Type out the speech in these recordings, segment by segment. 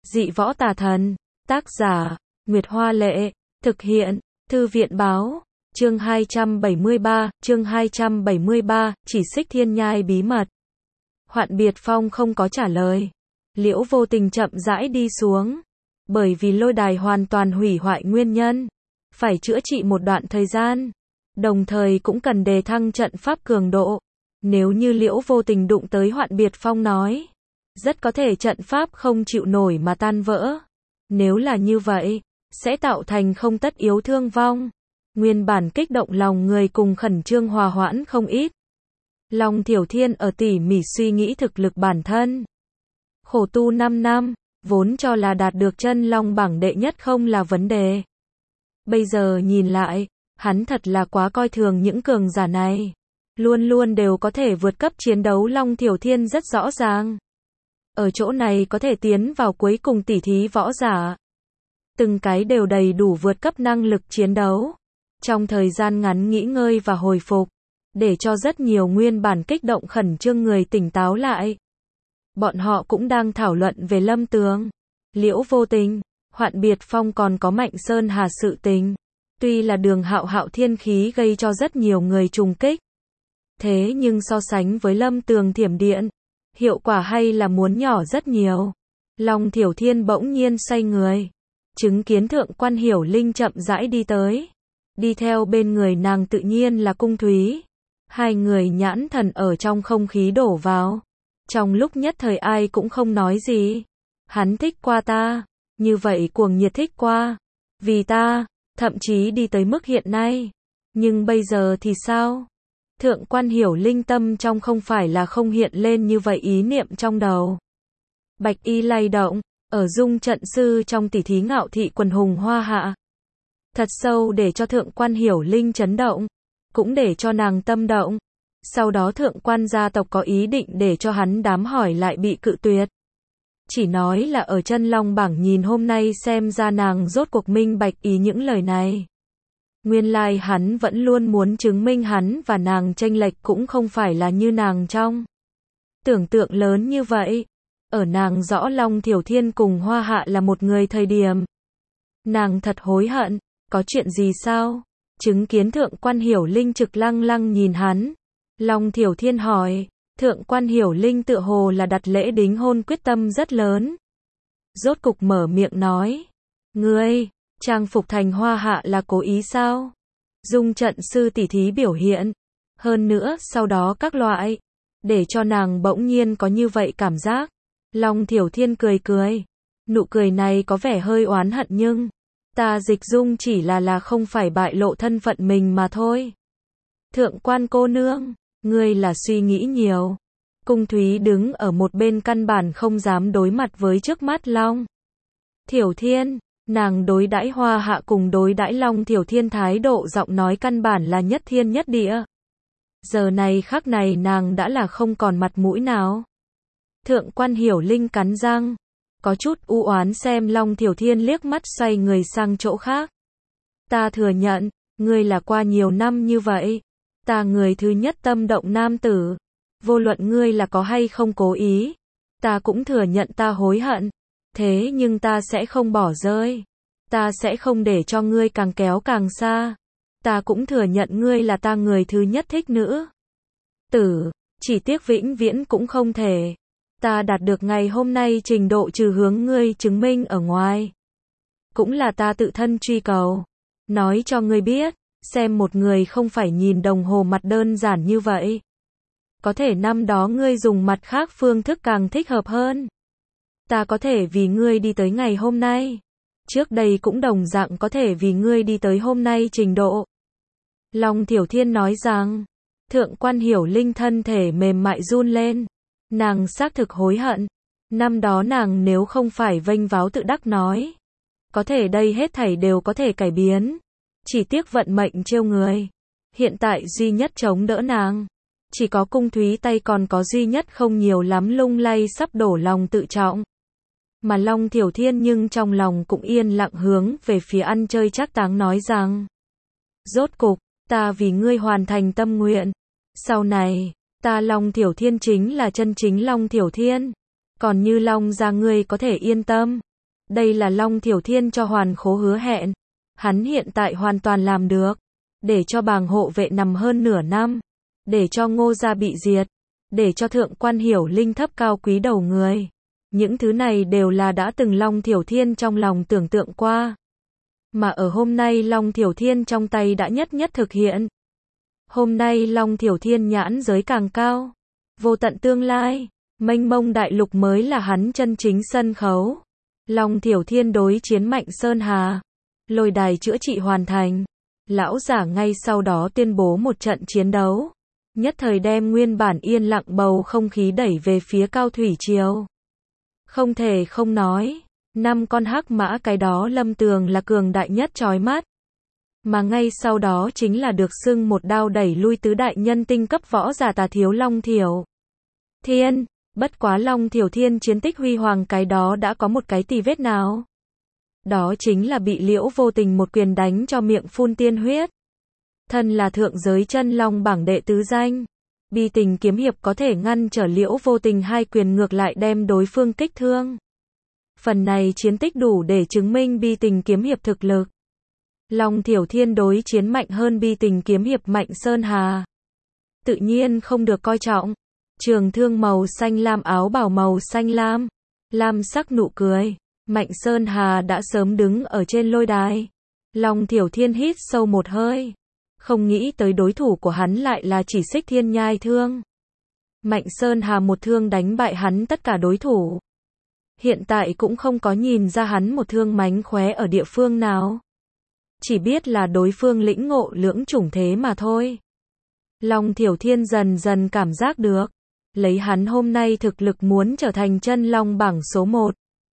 Dị võ tà thần. Tác giả, Nguyệt Hoa Lệ. Thực hiện, Thư viện Báo. Chương 273, chỉ xích thiên nhai bí mật. Hoạn Biệt Phong không có trả lời. Liễu Vô Tình chậm rãi đi xuống. Bởi vì lôi đài hoàn toàn hủy hoại nguyên nhân, phải chữa trị một đoạn thời gian. Đồng thời cũng cần đề thăng trận pháp cường độ. Nếu như Liễu Vô Tình đụng tới Hoạn Biệt Phong nói, rất có thể trận pháp không chịu nổi mà tan vỡ. Nếu là như vậy, sẽ tạo thành không tất yếu thương vong. Nguyên bản kích động lòng người cùng khẩn trương hòa hoãn không ít. Long Thiểu Thiên ở tỉ mỉ suy nghĩ thực lực bản thân. Khổ tu 5 năm, vốn cho là đạt được chân long bảng đệ nhất không là vấn đề. Bây giờ nhìn lại, hắn thật là quá coi thường những cường giả này. Luôn luôn đều có thể vượt cấp chiến đấu. Long Thiểu Thiên rất rõ ràng. Ở chỗ này có thể tiến vào cuối cùng tỉ thí võ giả. Từng cái đều đầy đủ vượt cấp năng lực chiến đấu. Trong thời gian ngắn nghỉ ngơi và hồi phục, để cho rất nhiều nguyên bản kích động khẩn trương người tỉnh táo lại. Bọn họ cũng đang thảo luận về Lâm Tường, Liễu Vô Tình, Hoạn Biệt Phong còn có Mạnh Sơn Hà sự tình. Tuy là Đường Hạo Hạo thiên khí gây cho rất nhiều người trùng kích. Thế nhưng so sánh với Lâm Tường thiểm điện, hiệu quả hay là muốn nhỏ rất nhiều. Long Thiểu Thiên bỗng nhiên xoay người, chứng kiến Thượng Quan Hiểu Linh chậm rãi đi tới. Đi theo bên người nàng tự nhiên là Cung Thúy. Hai người nhãn thần ở trong không khí đổ vào. Trong lúc nhất thời ai cũng không nói gì. Hắn thích qua ta, như vậy cuồng nhiệt thích qua. Vì ta, thậm chí đi tới mức hiện nay. Nhưng bây giờ thì sao? Thượng Quan Hiểu Linh tâm trong không phải là không hiện lên như vậy ý niệm trong đầu. Bạch y lay động, ở dung trận sư trong tỉ thí ngạo thị quần hùng hoa hạ. Thật sâu để cho Thượng Quan Hiểu Linh chấn động, cũng để cho nàng tâm động. Sau đó Thượng Quan gia tộc có ý định để cho hắn đám hỏi lại bị cự tuyệt. Chỉ nói là ở chân long bảng nhìn hôm nay xem ra nàng rốt cuộc minh bạch ý những lời này. Nguyên lai hắn vẫn luôn muốn chứng minh hắn và nàng chênh lệch cũng không phải là như nàng trong tưởng tượng lớn như vậy. Ở nàng rõ Long Thiểu Thiên cùng Hoa Hạ là một người thời điểm, nàng thật hối hận. Có chuyện gì sao? Chứng kiến Thượng Quan Hiểu Linh trực lăng lăng nhìn hắn, Long Thiểu Thiên hỏi. Thượng Quan Hiểu Linh tựa hồ là đặt lễ đính hôn quyết tâm rất lớn. Rốt cục mở miệng nói, ngươi, trang phục thành Hoa Hạ là cố ý sao? Dung trận sư tỉ thí biểu hiện. Hơn nữa sau đó các loại, để cho nàng bỗng nhiên có như vậy cảm giác. Long Thiểu Thiên cười cười. Nụ cười này có vẻ hơi oán hận nhưng ta dịch dung chỉ là không phải bại lộ thân phận mình mà thôi. Thượng Quan cô nương, ngươi là suy nghĩ nhiều. Cung Thúy đứng ở một bên căn bản không dám đối mặt với trước mắt Long Thiểu Thiên. Nàng đối đãi Hoa Hạ cùng đối đãi Long Thiểu Thiên thái độ giọng nói căn bản là nhất thiên nhất địa. Giờ này khắc này nàng đã là không còn mặt mũi nào. Thượng Quan Hiểu Linh cắn răng, có chút u oán xem Long Thiểu Thiên liếc mắt xoay người sang chỗ khác. Ta thừa nhận, ngươi là qua nhiều năm như vậy, ta người thứ nhất tâm động nam tử. Vô luận ngươi là có hay không cố ý, ta cũng thừa nhận ta hối hận. Thế nhưng ta sẽ không bỏ rơi. Ta sẽ không để cho ngươi càng kéo càng xa. Ta cũng thừa nhận ngươi là ta người thứ nhất thích nữ tử. Chỉ tiếc vĩnh viễn cũng không thể. Ta đạt được ngày hôm nay trình độ trừ hướng ngươi chứng minh ở ngoài, cũng là ta tự thân truy cầu. Nói cho ngươi biết, xem một người không phải nhìn đồng hồ mặt đơn giản như vậy. Có thể năm đó ngươi dùng mặt khác phương thức càng thích hợp hơn. Ta có thể vì ngươi đi tới ngày hôm nay. Trước đây cũng đồng dạng có thể vì ngươi đi tới hôm nay trình độ. Long Thiểu Thiên nói rằng. Thượng Quan Hiểu Linh thân thể mềm mại run lên. Nàng xác thực hối hận. Năm đó nàng nếu không phải vênh váo tự đắc nói, có thể đây hết thảy đều có thể cải biến. Chỉ tiếc vận mệnh trêu người. Hiện tại duy nhất chống đỡ nàng, chỉ có Cung Thúy tay còn có duy nhất không nhiều lắm lung lay sắp đổ lòng tự trọng. Mà Long Thiểu Thiên nhưng trong lòng cũng yên lặng hướng về phía ăn chơi trác táng nói rằng, rốt cục, ta vì ngươi hoàn thành tâm nguyện. Sau này, ta Long Thiểu Thiên chính là chân chính Long Thiểu Thiên. Còn như Long gia ngươi có thể yên tâm. Đây là Long Thiểu Thiên cho Hoàn Khố hứa hẹn. Hắn hiện tại hoàn toàn làm được. Để cho bàng hộ vệ nằm hơn nửa năm. Để cho Ngô gia bị diệt. Để cho thượng quan Hiểu Linh thấp cao quý đầu người. Những thứ này đều là đã từng Long Thiểu Thiên trong lòng tưởng tượng qua. Mà ở hôm nay Long Thiểu Thiên trong tay đã nhất nhất thực hiện. Hôm nay Long Thiểu Thiên nhãn giới càng cao. Vô tận tương lai, mênh mông đại lục mới là hắn chân chính sân khấu. Long Thiểu Thiên đối chiến Mạnh Sơn Hà. Lôi đài chữa trị hoàn thành. Lão giả ngay sau đó tuyên bố một trận chiến đấu. Nhất thời đem nguyên bản yên lặng bầu không khí đẩy về phía Cao Thủy Triều. Không thể không nói, 5 con hắc mã cái đó Lâm Tường là cường đại nhất chói mắt. Mà ngay sau đó chính là được xưng một đao đẩy lui tứ đại nhân tinh cấp võ giả Tà Thiếu Long Thiểu Thiên. Bất quá Long Thiểu Thiên chiến tích huy hoàng cái đó đã có một cái tì vết nào. Đó chính là bị Liễu Vô Tình một quyền đánh cho miệng phun tiên huyết. Thân là thượng giới chân long bảng đệ tứ danh. Bi Tình kiếm hiệp có thể ngăn trở Liễu Vô Tình 2 quyền ngược lại đem đối phương kích thương. Phần này chiến tích đủ để chứng minh Bi Tình kiếm hiệp thực lực. Long Thiểu Thiên đối chiến mạnh hơn Bi Tình kiếm hiệp Mạnh Sơn Hà. Tự nhiên không được coi trọng. Trường thương màu xanh lam, áo bào màu xanh lam. Lam sắc nụ cười. Mạnh Sơn Hà đã sớm đứng ở trên lôi đài. Long Thiểu Thiên hít sâu một hơi. Không nghĩ tới đối thủ của hắn lại là Chỉ Xích Thiên Nhai Thương. Mạnh Sơn Hà một thương đánh bại hắn tất cả đối thủ. Hiện tại cũng không có nhìn ra hắn một thương mánh khóe ở địa phương nào. Chỉ biết là đối phương lĩnh ngộ lưỡng chủng thế mà thôi. Long Thiểu Thiên dần dần cảm giác được. Lấy hắn hôm nay thực lực muốn trở thành chân long bảng số 1.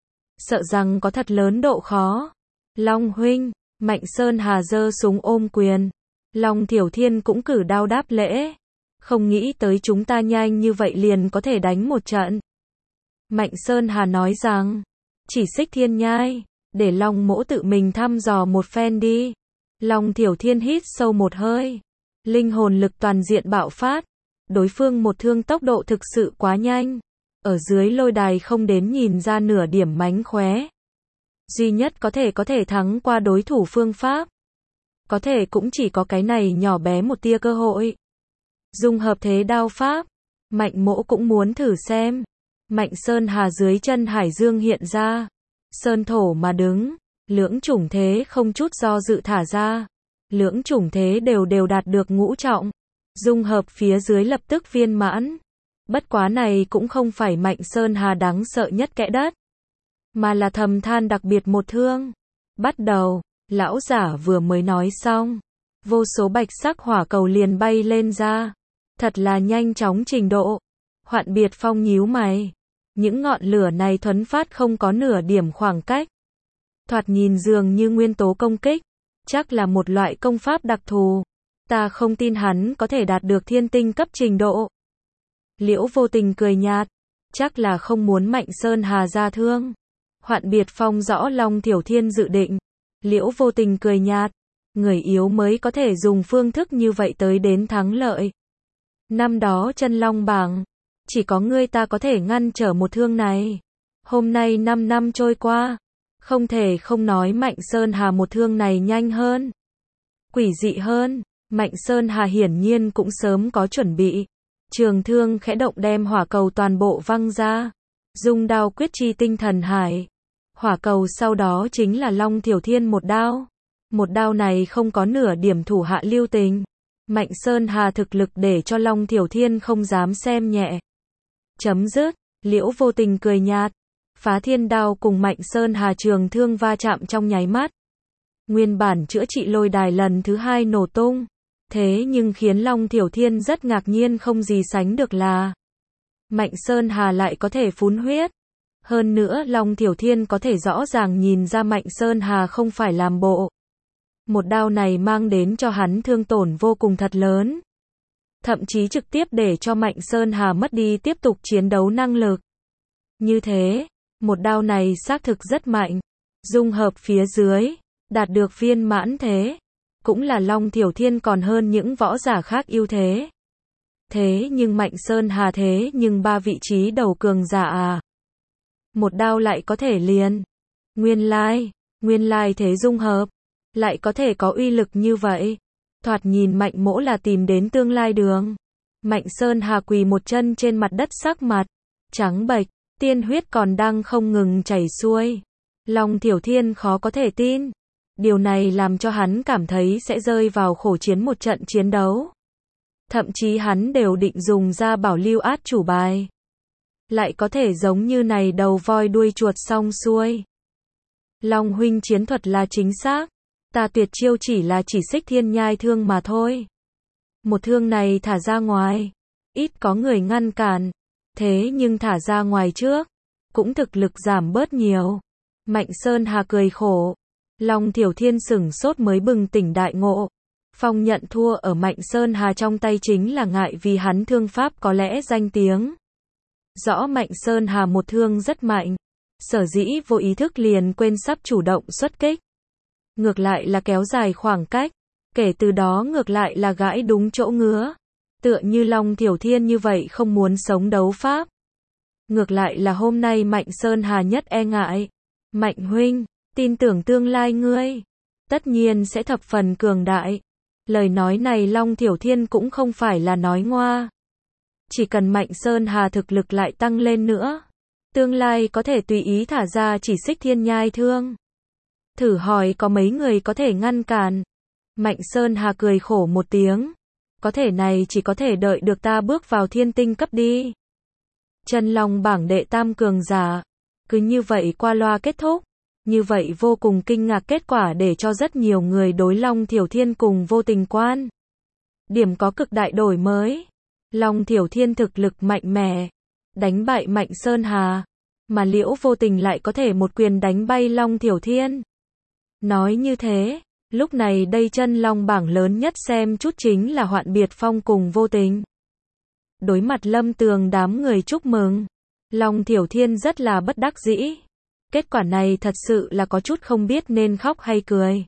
Sợ rằng có thật lớn độ khó. Long huynh, Mạnh Sơn Hà giơ súng ôm quyền. Long Thiểu Thiên cũng cử đao đáp lễ. Không nghĩ tới chúng ta nhanh như vậy liền có thể đánh một trận. Mạnh Sơn Hà nói rằng, Chỉ Xích Thiên Nhai, để Long mỗ tự mình thăm dò một phen đi. Long Thiểu Thiên hít sâu một hơi. Linh hồn lực toàn diện bạo phát. Đối phương một thương tốc độ thực sự quá nhanh. Ở dưới lôi đài không đến nhìn ra nửa điểm mánh khóe. Duy nhất có thể thắng qua đối thủ phương pháp. Có thể cũng chỉ có cái này nhỏ bé một tia cơ hội. Dung hợp thế đao pháp. Mạnh mỗ cũng muốn thử xem. Mạnh Sơn Hà dưới chân hải dương hiện ra. Sơn thổ mà đứng. Lưỡng chủng thế không chút do dự thả ra. Lưỡng chủng thế đều đạt được ngũ trọng. Dung hợp phía dưới lập tức viên mãn. Bất quá này cũng không phải Mạnh Sơn Hà đáng sợ nhất kẽ đất. Mà là thầm than đặc biệt một thương. Bắt đầu. Lão giả vừa mới nói xong. Vô số bạch sắc hỏa cầu liền bay lên ra. Thật là nhanh chóng trình độ. Hoạn Biệt Phong nhíu mày. Những ngọn lửa này thuấn phát không có nửa điểm khoảng cách. Thoạt nhìn dường như nguyên tố công kích. Chắc là một loại công pháp đặc thù. Ta không tin hắn có thể đạt được thiên tinh cấp trình độ. Liễu Vô Tình cười nhạt. Chắc là không muốn Mạnh Sơn Hà ra thương. Hoạn Biệt Phong rõ Long Thiểu Thiên dự định. Liễu Vô Tình cười nhạt. Người yếu mới có thể dùng phương thức như vậy tới đến thắng lợi. Năm đó chân long bảng. Chỉ có ngươi ta có thể ngăn trở một thương này. Hôm nay 5 năm trôi qua. Không thể không nói Mạnh Sơn Hà một thương này nhanh hơn. Quỷ dị hơn. Mạnh Sơn Hà hiển nhiên cũng sớm có chuẩn bị. Trường thương khẽ động đem hỏa cầu toàn bộ văng ra. Dung đao quyết chi tinh thần hải. Hỏa cầu sau đó chính là Long Thiểu Thiên một đao. Một đao này không có nửa điểm thủ hạ lưu tình. Mạnh Sơn Hà thực lực để cho Long Thiểu Thiên không dám xem nhẹ. Chấm dứt. Liễu Vô Tình cười nhạt. Phá thiên đao cùng Mạnh Sơn Hà trường thương va chạm trong nháy mắt. Nguyên bản chữa trị lôi đài lần thứ 2 nổ tung. Thế nhưng khiến Long Thiểu Thiên rất ngạc nhiên không gì sánh được là Mạnh Sơn Hà lại có thể phun huyết. Hơn nữa Long Thiểu Thiên có thể rõ ràng nhìn ra Mạnh Sơn Hà không phải làm bộ. Một đao này mang đến cho hắn thương tổn vô cùng thật lớn. Thậm chí trực tiếp để cho Mạnh Sơn Hà mất đi tiếp tục chiến đấu năng lực. Như thế, một đao này xác thực rất mạnh. Dung hợp phía dưới, đạt được viên mãn thế. Cũng là Long Thiểu Thiên còn hơn những võ giả khác ưu thế. Thế nhưng Mạnh Sơn Hà thế nhưng 3 vị trí đầu cường giả à. Một đao lại có thể liền. Nguyên lai thế dung hợp, lại có thể có uy lực như vậy. Thoạt nhìn Mạnh Mỗ là tìm đến tương lai đường. Mạnh Sơn Hà quỳ một chân trên mặt đất, sắc mặt trắng bệch, tiên huyết còn đang không ngừng chảy xuôi. Long Thiểu Thiên khó có thể tin. Điều này làm cho hắn cảm thấy sẽ rơi vào khổ chiến một trận chiến đấu. Thậm chí hắn đều định dùng ra bảo lưu át chủ bài. Lại có thể giống như này đầu voi đuôi chuột xong xuôi. Long huynh chiến thuật là chính xác. Ta tuyệt chiêu chỉ là chỉ xích thiên nhai thương mà thôi. Một thương này thả ra ngoài, ít có người ngăn cản. Thế nhưng thả ra ngoài trước, cũng thực lực giảm bớt nhiều. Mạnh Sơn Hà cười khổ. Long Thiểu Thiên sửng sốt mới bừng tỉnh đại ngộ. Phong nhận thua ở Mạnh Sơn Hà trong tay chính là ngại vì hắn thương pháp có lẽ danh tiếng. Rõ Mạnh Sơn Hà một thương rất mạnh. Sở dĩ vô ý thức liền quên sắp chủ động xuất kích. Ngược lại là kéo dài khoảng cách. Kể từ đó ngược lại là gãi đúng chỗ ngứa. Tựa như Long Thiểu Thiên như vậy không muốn sống đấu pháp. Ngược lại là hôm nay Mạnh Sơn Hà nhất e ngại. Mạnh huynh, tin tưởng tương lai ngươi tất nhiên sẽ thập phần cường đại. Lời nói này Long Thiểu Thiên cũng không phải là nói ngoa. Chỉ cần Mạnh Sơn Hà thực lực lại tăng lên nữa, tương lai có thể tùy ý thả ra chỉ xích thiên nhai thương. Thử hỏi có mấy người có thể ngăn cản. Mạnh Sơn Hà cười khổ một tiếng. Có thể này chỉ có thể đợi được ta bước vào thiên tinh cấp đi. Chân long bảng đệ tam cường giả. Cứ như vậy qua loa kết thúc. Như vậy vô cùng kinh ngạc kết quả để cho rất nhiều người đối Long Thiểu Thiên cùng vô tình quan. Điểm có cực đại đổi mới. Long Thiểu Thiên thực lực mạnh mẽ, đánh bại Mạnh Sơn Hà. Mà Liễu Vô Tình lại có thể một quyền đánh bay Long Thiểu Thiên. Nói như thế, lúc này đây chân long bảng lớn nhất xem chút chính là Hoạn Biệt Phong cùng Vô Tình. Đối mặt Lâm Tường đám người chúc mừng, Long Thiểu Thiên rất là bất đắc dĩ. Kết quả này thật sự là có chút không biết nên khóc hay cười.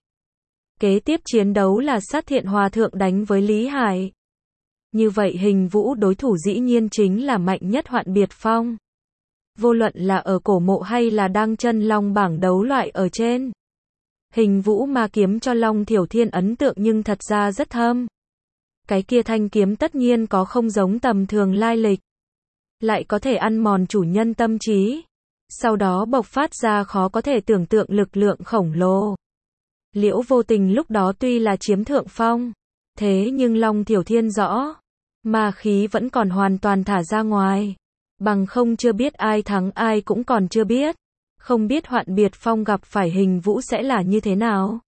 Kế tiếp chiến đấu là Sát Thiện Hòa Thượng đánh với Lý Hải. Như vậy Hình Vũ đối thủ dĩ nhiên chính là mạnh nhất Hoạn Biệt Phong. Vô luận là ở cổ mộ hay là đang chân long bảng đấu loại ở trên. Hình Vũ ma kiếm cho Long Thiểu Thiên ấn tượng nhưng thật ra rất thâm. Cái kia thanh kiếm tất nhiên có không giống tầm thường lai lịch. Lại có thể ăn mòn chủ nhân tâm trí. Sau đó bộc phát ra khó có thể tưởng tượng lực lượng khổng lồ. Liễu Vô Tình lúc đó tuy là chiếm thượng phong. Thế nhưng Long Thiểu Thiên rõ. Ma khí vẫn còn hoàn toàn thả ra ngoài. Bằng không chưa biết ai thắng ai cũng còn chưa biết. Không biết Hoạn Biệt Phong gặp phải Hình Vũ sẽ là như thế nào.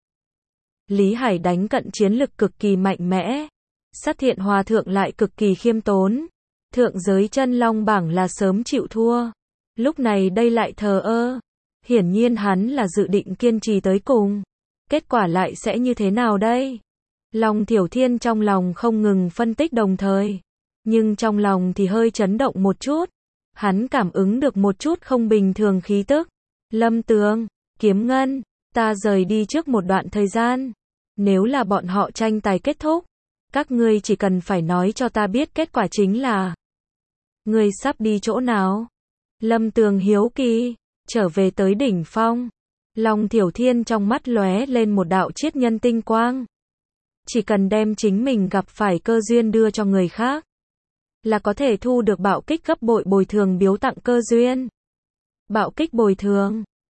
Lý Hải đánh cận chiến lực cực kỳ mạnh mẽ. Sát Thiện Hòa Thượng lại cực kỳ khiêm tốn. Thượng giới chân long bảng là sớm chịu thua. Lúc này đây lại thờ ơ. Hiển nhiên hắn là dự định kiên trì tới cùng. Kết quả lại sẽ như thế nào đây? Long Thiểu Thiên trong lòng không ngừng phân tích đồng thời. Nhưng trong lòng thì hơi chấn động một chút. Hắn cảm ứng được một chút không bình thường khí tức. Lâm Tường, Kiếm Ngân, ta rời đi trước một đoạn thời gian. Nếu là bọn họ tranh tài kết thúc, các ngươi chỉ cần phải nói cho ta biết kết quả chính là. Ngươi sắp đi chỗ nào? Lâm Tường hiếu kỳ, trở về tới đỉnh phong. Long Thiểu Thiên trong mắt lóe lên một đạo chiết nhân tinh quang. Chỉ cần đem chính mình gặp phải cơ duyên đưa cho người khác, là có thể thu được bạo kích gấp bội bồi thường biếu tặng cơ duyên. Bạo kích bồi thường,